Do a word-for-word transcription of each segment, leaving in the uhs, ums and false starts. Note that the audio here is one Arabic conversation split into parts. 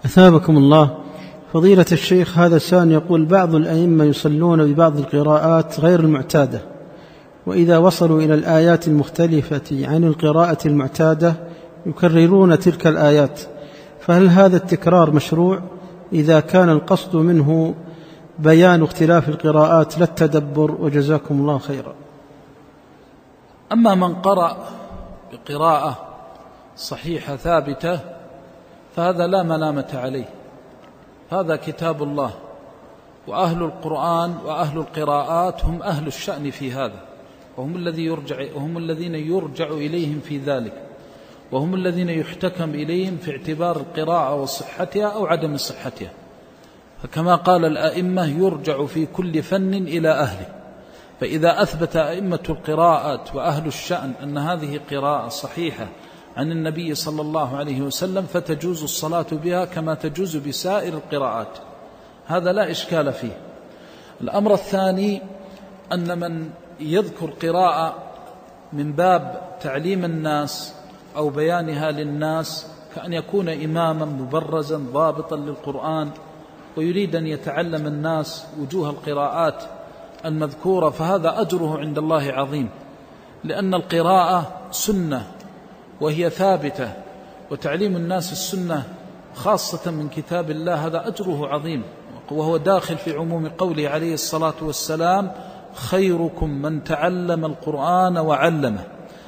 أثابكم الله. فضيلة الشيخ، هذا السائل يقول: بعض الأئمة يصلون ببعض القراءات غير المعتادة، وإذا وصلوا إلى الآيات المختلفة عن القراءة المعتادة يكررون تلك الآيات، فهل هذا التكرار مشروع إذا كان القصد منه بيان اختلاف القراءات لا التدبر؟ وجزاكم الله خيرا. أما من قرأ بقراءة صحيحة ثابتة فهذا لا ملامة عليه، هذا كتاب الله، وأهل القرآن وأهل القراءات هم أهل الشأن في هذا، وهم الذي يرجع وهم الذين يرجع إليهم في ذلك، وهم الذين يحتكم إليهم في اعتبار القراءة وصحتها أو عدم صحتها. فكما قال الأئمة: يرجع في كل فن إلى أهله. فإذا أثبت أئمة القراءات وأهل الشأن أن هذه قراءة صحيحة عن النبي صلى الله عليه وسلم فتجوز الصلاة بها كما تجوز بسائر القراءات، هذا لا إشكال فيه. الأمر الثاني أن من يذكر قراءة من باب تعليم الناس أو بيانها للناس، كأن يكون إماما مبرزا ضابطا للقرآن ويريد أن يتعلم الناس وجوه القراءات المذكورة، فهذا أجره عند الله عظيم، لأن القراءة سنة وهي ثابتة، وتعليم الناس السنة خاصة من كتاب الله هذا أجره عظيم، وهو داخل في عموم قوله عليه الصلاة والسلام: خيركم من تعلم القرآن وعلمه.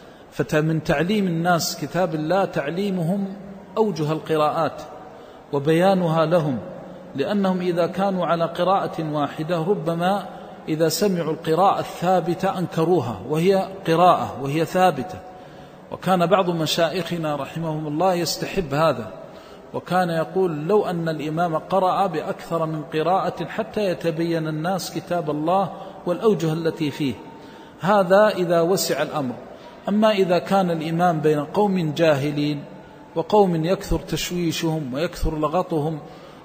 فمن تعليم الناس كتاب الله تعليمهم أوجه القراءات وبيانها لهم، لأنهم إذا كانوا على قراءة واحدة ربما إذا سمعوا القراءة الثابتة أنكروها، وهي قراءة وهي ثابتة. وكان بعض مشائخنا رحمهم الله يستحب هذا، وكان يقول: لو أن الإمام قرأ بأكثر من قراءة حتى يتبين الناس كتاب الله والأوجه التي فيه، هذا إذا وسع الأمر. أما إذا كان الإمام بين قوم جاهلين وقوم يكثر تشويشهم ويكثر لغطهم،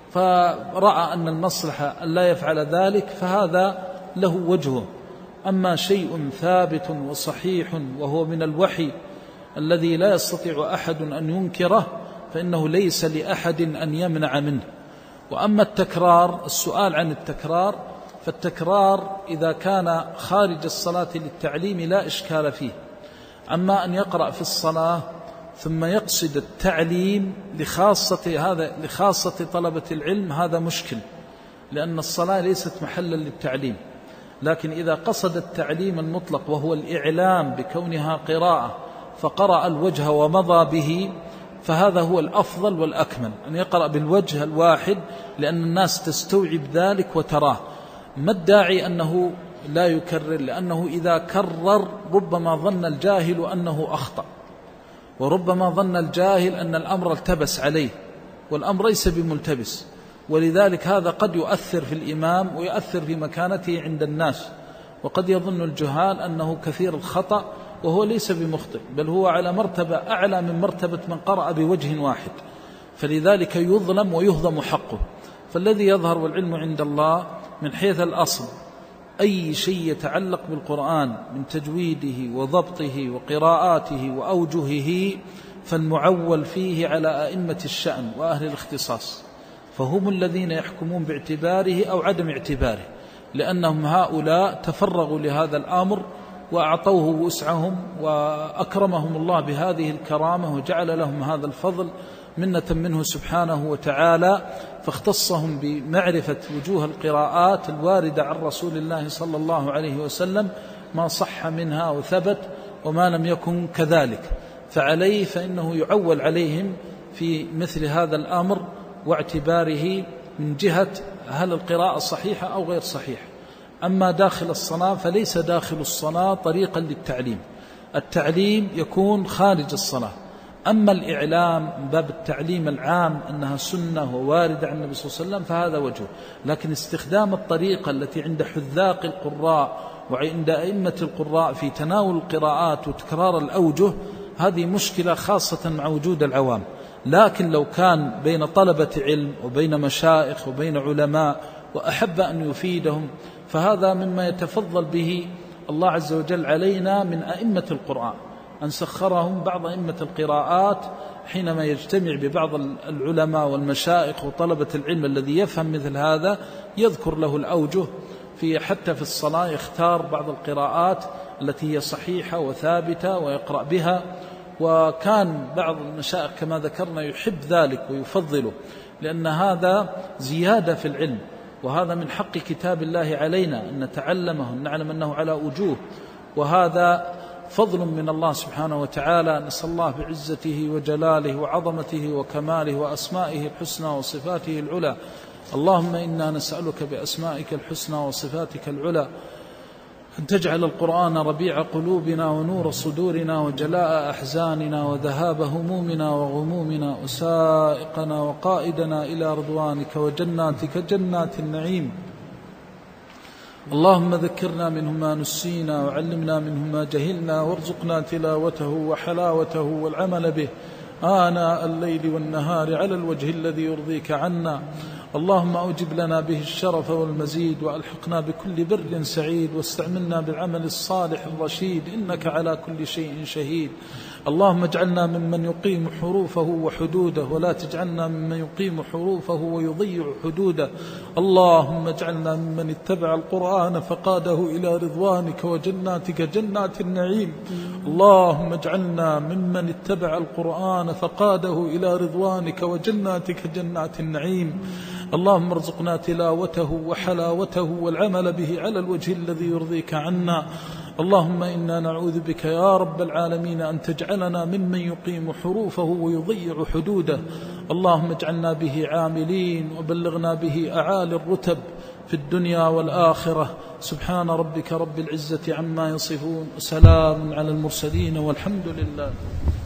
فرأى أن المصلحة أن لا يفعل ذلك، فهذا له وجهه. أما شيء ثابت وصحيح وهو من الوحي الذي لا يستطيع أحد أن ينكره، فإنه ليس لأحد أن يمنع منه. وأما التكرار، السؤال عن التكرار، فالتكرار إذا كان خارج الصلاة للتعليم لا إشكال فيه. أما أن يقرأ في الصلاة ثم يقصد التعليم لخاصة هذا لخاصة طلبة العلم، هذا مشكل، لأن الصلاة ليست محلا للتعليم. لكن إذا قصد التعليم المطلق وهو الإعلام بكونها قراءة فقرأ الوجه ومضى به، فهذا هو الأفضل والأكمل، أن يقرأ بالوجه الواحد، لأن الناس تستوعب ذلك وتراه. ما الداعي أنه لا يكرر؟ لأنه إذا كرر ربما ظن الجاهل أنه أخطأ، وربما ظن الجاهل أن الأمر التبس عليه، والأمر ليس بملتبس. ولذلك هذا قد يؤثر في الإمام ويؤثر في مكانته عند الناس، وقد يظن الجهال أنه كثير الخطأ وهو ليس بمخطئ، بل هو على مرتبة أعلى من مرتبة من قرأ بوجه واحد، فلذلك يظلم ويهضم حقه. فالذي يظهر والعلم عند الله من حيث الأصل أي شيء يتعلق بالقرآن من تجويده وضبطه وقراءاته وأوجهه، فالمعول فيه على أئمة الشأن وأهل الاختصاص، فهم الذين يحكمون باعتباره أو عدم اعتباره، لأنهم هؤلاء تفرغوا لهذا الأمر وأعطوه وسعهم، وأكرمهم الله بهذه الكرامة وجعل لهم هذا الفضل منة منه سبحانه وتعالى، فاختصهم بمعرفة وجوه القراءات الواردة عن رسول الله صلى الله عليه وسلم، ما صح منها وثبت وما لم يكن كذلك، فعليه فإنه يعول عليهم في مثل هذا الأمر واعتباره من جهة هل القراءة صحيحة أو غير صحيحة. أما داخل الصلاة فليس داخل الصلاة طريقا للتعليم، التعليم يكون خارج الصلاة. أما الإعلام من باب التعليم العام أنها سنة وواردة عن النبي صلى الله عليه وسلم فهذا وجهه، لكن استخدام الطريقة التي عند حذاق القراء وعند أئمة القراء في تناول القراءات وتكرار الأوجه، هذه مشكلة خاصة مع وجود العوام. لكن لو كان بين طلبة علم وبين مشايخ وبين علماء وأحب أن يفيدهم، فهذا مما يتفضل به الله عز وجل علينا من أئمة القرآن، أن سخرهم بعض أئمة القراءات حينما يجتمع ببعض العلماء والمشايخ وطلبة العلم الذي يفهم مثل هذا يذكر له الأوجه في حتى في الصلاة، يختار بعض القراءات التي هي صحيحة وثابتة ويقرأ بها. وكان بعض المشايخ كما ذكرنا يحب ذلك ويفضله، لأن هذا زيادة في العلم، وهذا من حق كتاب الله علينا أن نتعلمه، أن نعلم أنه على وجوه، وهذا فضل من الله سبحانه وتعالى. نسأل الله بعزته وجلاله وعظمته وكماله وأسمائه الحسنى وصفاته العلى. اللهم إنا نسألك بأسمائك الحسنى وصفاتك العلى أن تجعل القرآن ربيع قلوبنا ونور صدورنا وجلاء أحزاننا وذهاب همومنا وغمومنا وسائقنا وقائدنا إلى رضوانك وجناتك جنات النعيم. اللهم ذكرنا منه ما نسينا وعلمنا منه ما جهلنا، وارزقنا تلاوته وحلاوته والعمل به آناء الليل والنهار على الوجه الذي يرضيك عنا. اللهم أوجب لنا به الشرف والمزيد، وألحقنا بكل بر سعيد، واستعملنا بالعمل الصالح الرشيد، إنك على كل شيء شهيد. اللهم اجعلنا ممن يقيم حروفه وحدوده، ولا تجعلنا ممن يقيم حروفه ويضيع حدوده. اللهم اجعلنا ممن اتبع القرآن فقاده إلى رضوانك وجناتك جنات النعيم. اللهم اجعلنا ممن اتبع القرآن فقاده إلى رضوانك وجناتك جنات النعيم. اللهم ارزقنا تلاوته وحلاوته والعمل به على الوجه الذي يرضيك عنا. اللهم إنا نعوذ بك يا رب العالمين أن تجعلنا ممن يقيم حروفه ويضيع حدوده. اللهم اجعلنا به عاملين، وبلغنا به أعالي الرتب في الدنيا والآخرة. سبحان ربك رب العزة عما يصفون، وسلام على المرسلين، والحمد لله.